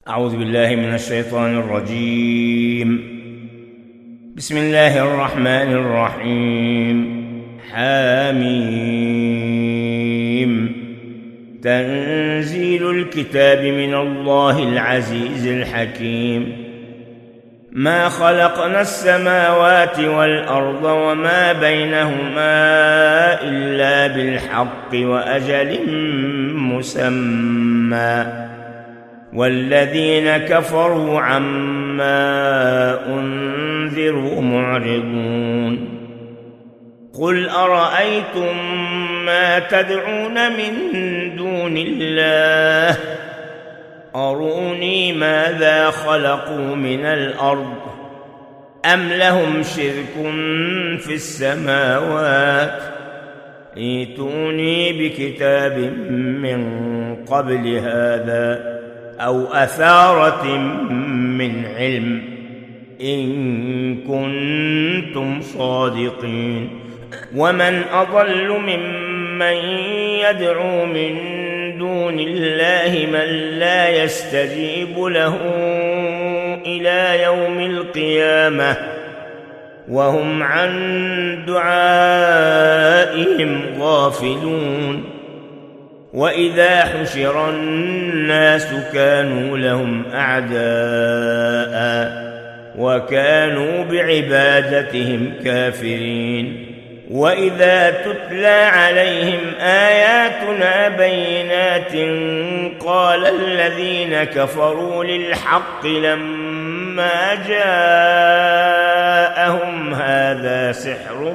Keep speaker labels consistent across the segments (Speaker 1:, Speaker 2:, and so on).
Speaker 1: أعوذ بالله من الشيطان الرجيم. بسم الله الرحمن الرحيم. حميم. تنزيل الكتاب من الله العزيز الحكيم. ما خلقنا السماوات والأرض وما بينهما إلا بالحق وأجل مسمى، والذين كفروا عما أنذروا معرضون. قل أرأيتم ما تدعون من دون الله أروني ماذا خلقوا من الأرض أم لهم شرك في السماوات ائتوني بكتاب من قبل هذا أو أثارة من علم إن كنتم صادقين. ومن أضل ممن يدعو من دون الله من لا يستجيب له إلى يوم القيامة وهم عن دعائهم غافلون. وإذا حشر الناس كانوا لهم أعداء وكانوا بعبادتهم كافرين. وإذا تتلى عليهم آياتنا بينات قال الذين كفروا للحق لما جاءهم هذا سحر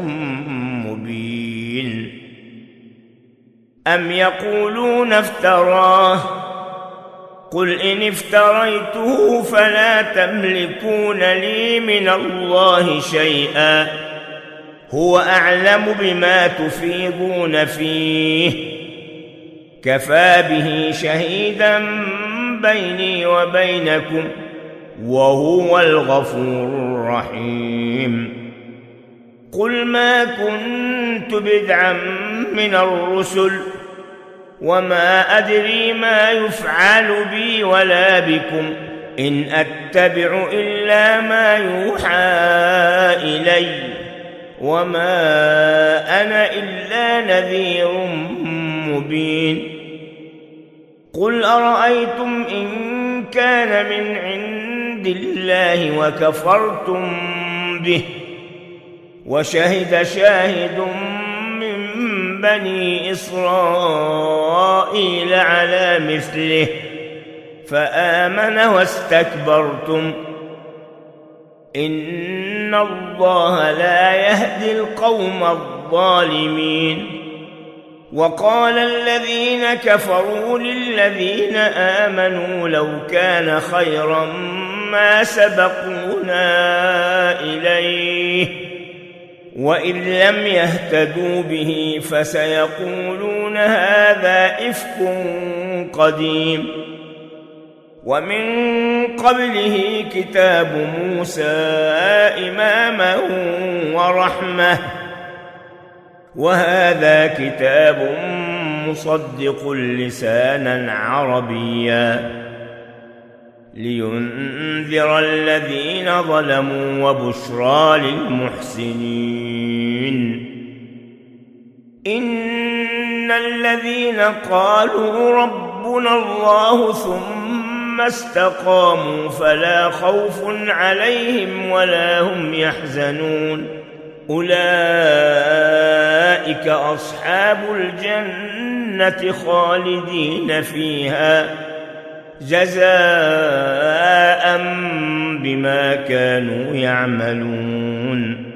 Speaker 1: مبين. أم يقولون افتراه قل إن افتريته فلا تملكون لي من الله شيئا هو أعلم بما تفيضون فيه كفى به شهيدا بيني وبينكم وهو الغفور الرحيم. قل ما كنت بدعا من الرسل وما أدري ما يفعل بي ولا بكم إن أتبع إلا ما يوحى إلي وما أنا إلا نذير مبين. قل أرأيتم إن كان من عند الله وكفرتم به وشهد شاهد من بني إسرائيل على مثله فآمن واستكبرتم إن الله لا يهدي القوم الظالمين. وقال الذين كفروا للذين آمنوا لو كان خيرا ما سبقونا إليه وإذ لم يهتدوا به فسيقولون هذا إفك قديم. ومن قبله كتاب موسى إماما ورحمة وهذا كتاب مصدق لسانا عربيا لينذر الذين ظلموا وبشرى للمحسنين. إن الذين قالوا ربنا الله ثم استقاموا فلا خوف عليهم ولا هم يحزنون أولئك أصحاب الجنة خالدين فيها جزاء بما كانوا يعملون.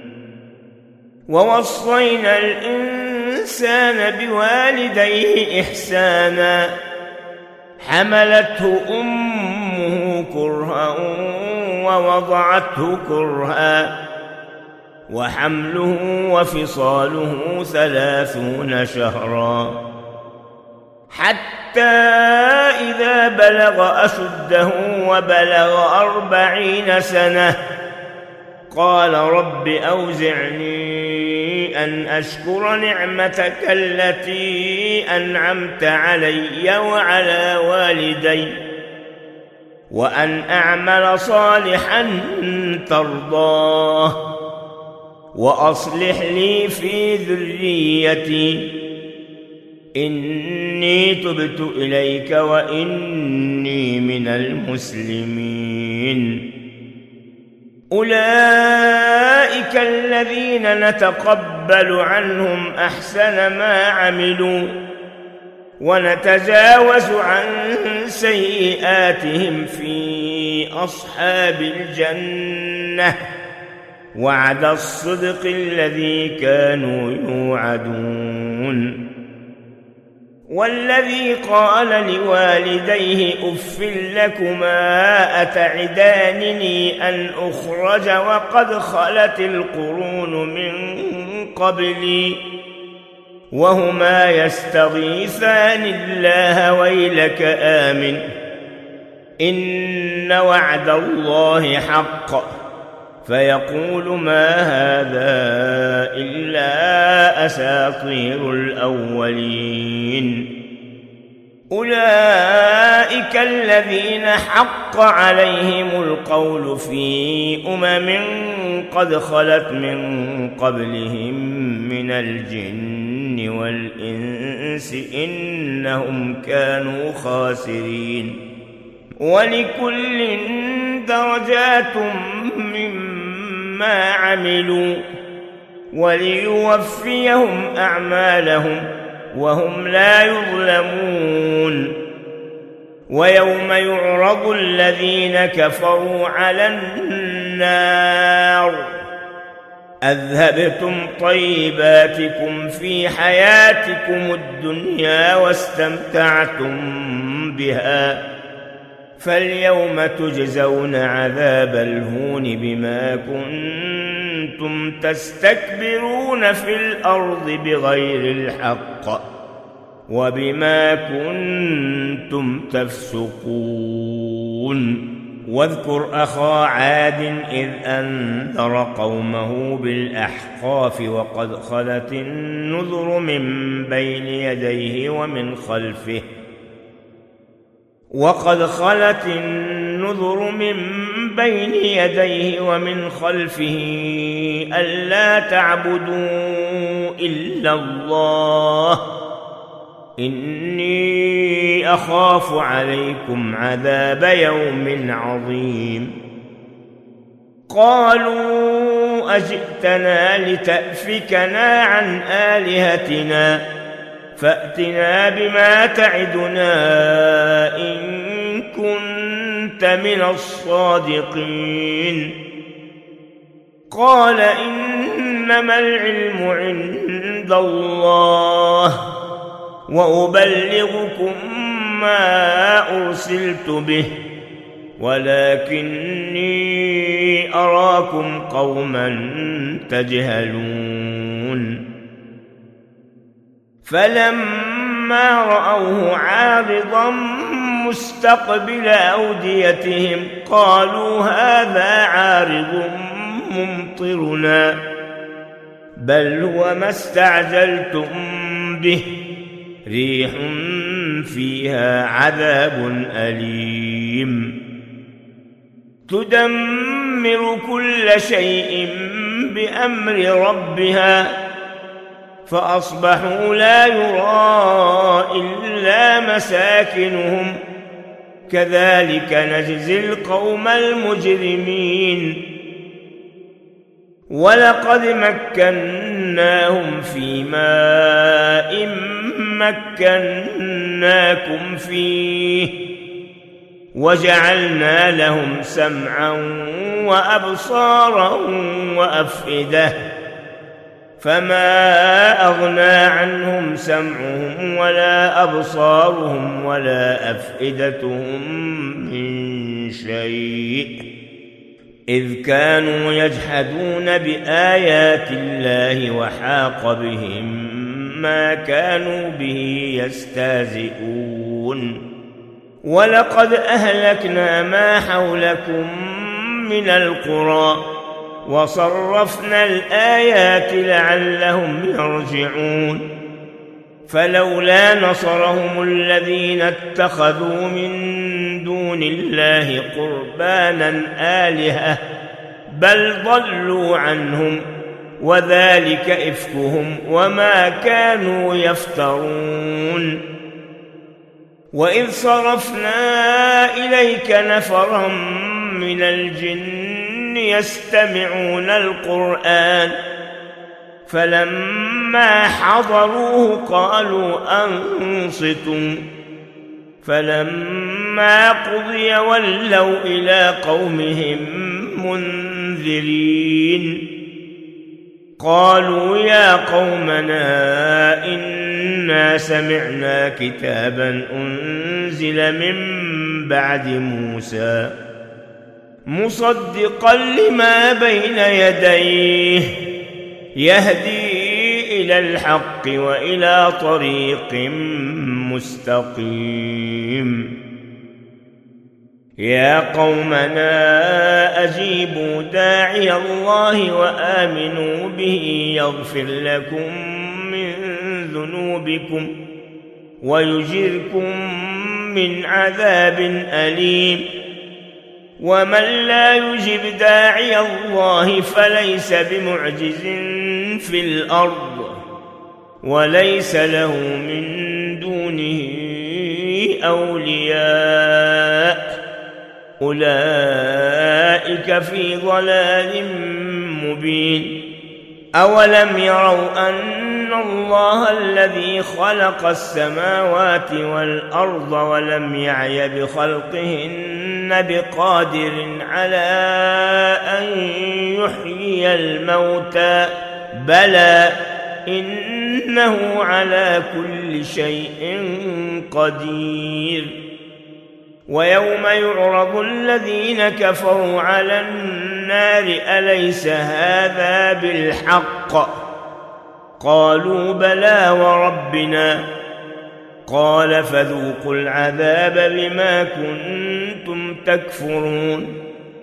Speaker 1: ووصينا الإنسان بوالديه إحسانا حملته أمه كرها ووضعته كرها وحمله وفصاله 30 شهرا حتى إذا بلغ أشده وبلغ 40 سنة قال رب أوزعني أن أشكر نعمتك التي أنعمت علي وعلى والدي وأن أعمل صالحا ترضاه وأصلح لي في ذريتي إني تبت إليك وإني من المسلمين. أولئك الذين نتقبل عنهم أحسن ما عملوا ونتجاوز عن سيئاتهم في أصحاب الجنة وعد الصدق الذي كانوا يوعدون. والذي قال لوالديه أف لكما أتعدانني أن أخرج وقد خلت القرون من قبلي وهما يستغيثان الله ويلك آمن إن وعد الله حق فيقول ما هذا إلا أساطير الأولين. أولئك الذين حق عليهم القول في قد خلت من قبلهم من الجن والإنس إنهم كانوا خاسرين. ولكل درجات مما عملوا وليوفيهم أعمالهم وهم لا يظلمون. ويوم يعرض الذين كفروا على النار أذهبتم طيباتكم في حياتكم الدنيا واستمتعتم بها فاليوم تجزون عذاب الهون بما كنتم تستكبرون في الأرض بغير الحق وبما كنتم تفسقون. واذكر أخا عاد إذ أنذر قومه بالأحقاف وقد خلت النذر من بين يديه ومن خلفه ألا تعبدوا إلا الله إني أخاف عليكم عذاب يوم عظيم. قالوا أجئتنا لتأفكنا عن آلهتنا فأتنا بما تعدنا إن كنت من الصادقين. قال إنما العلم عند الله وأبلغكم ما أرسلت به ولكني أراكم قوما تجهلون. فلما رأوه عارضا مستقبل أوديتهم قالوا هذا عارض ممطرنا بل هو ما استعجلتم به ريح فيها عذاب أليم تدمر كل شيء بأمر ربها فأصبحوا لا يرى إلا مساكنهم كذلك نجزي القوم المجرمين. ولقد مكناهم في ماء مكناكم فيه وجعلنا لهم سمعا وأبصارا وأفئدة فما أغنى عنهم سمعهم ولا أبصارهم ولا أفئدتهم من شيء إذ كانوا يجحدون بآيات الله وحاق بهم ما كانوا به يستهزئون. ولقد أهلكنا ما حولكم من القرى وصرفنا الآيات لعلهم يرجعون. فلولا نصرهم الذين اتخذوا من دون دون الله قربانا آلهة بل ضلوا عنهم وذلك إفكهم وما كانوا يفترون. وإذ صرفنا إليك نفرا من الجن يستمعون القرآن فلما حضروه قالوا أنصتوا فلما قضي ولوا إلى قومهم منذرين. قالوا يا قومنا إنا سمعنا كتابا أنزل من بعد موسى مصدقا لما بين يديه يهدي إلى الحق وإلى طريق مستقيم. يا قومنا أجيبوا داعي الله وآمنوا به يغفر لكم من ذنوبكم ويجركم من عذاب أليم. ومن لا يجب داعي الله فليس بمعجز في الأرض وليس له من دونه أولياء أولئك في ضلال مبين. أولم يروا أن الله الذي خلق السماوات والأرض ولم يعي بخلقهن بقادر على أن يحيي الموتى بلى إنه على كل شيء قدير. ويوم يعرض الذين كفروا على النار أليس هذا بالحق قالوا بلى وربنا قال فذوقوا العذاب بما كنتم تكفرون.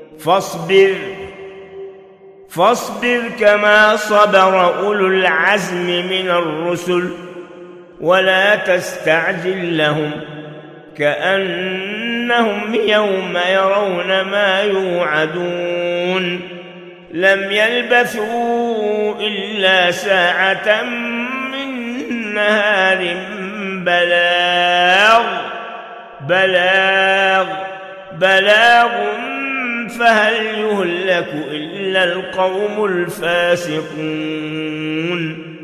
Speaker 1: فاصبر كما صبر أولو العزم من الرسل ولا تستعجل لهم كأنهم يوم يرون ما يوعدون لم يلبثوا إلا ساعة من نهار بلاغ فهل يهلك إلا القوم الفاسقون.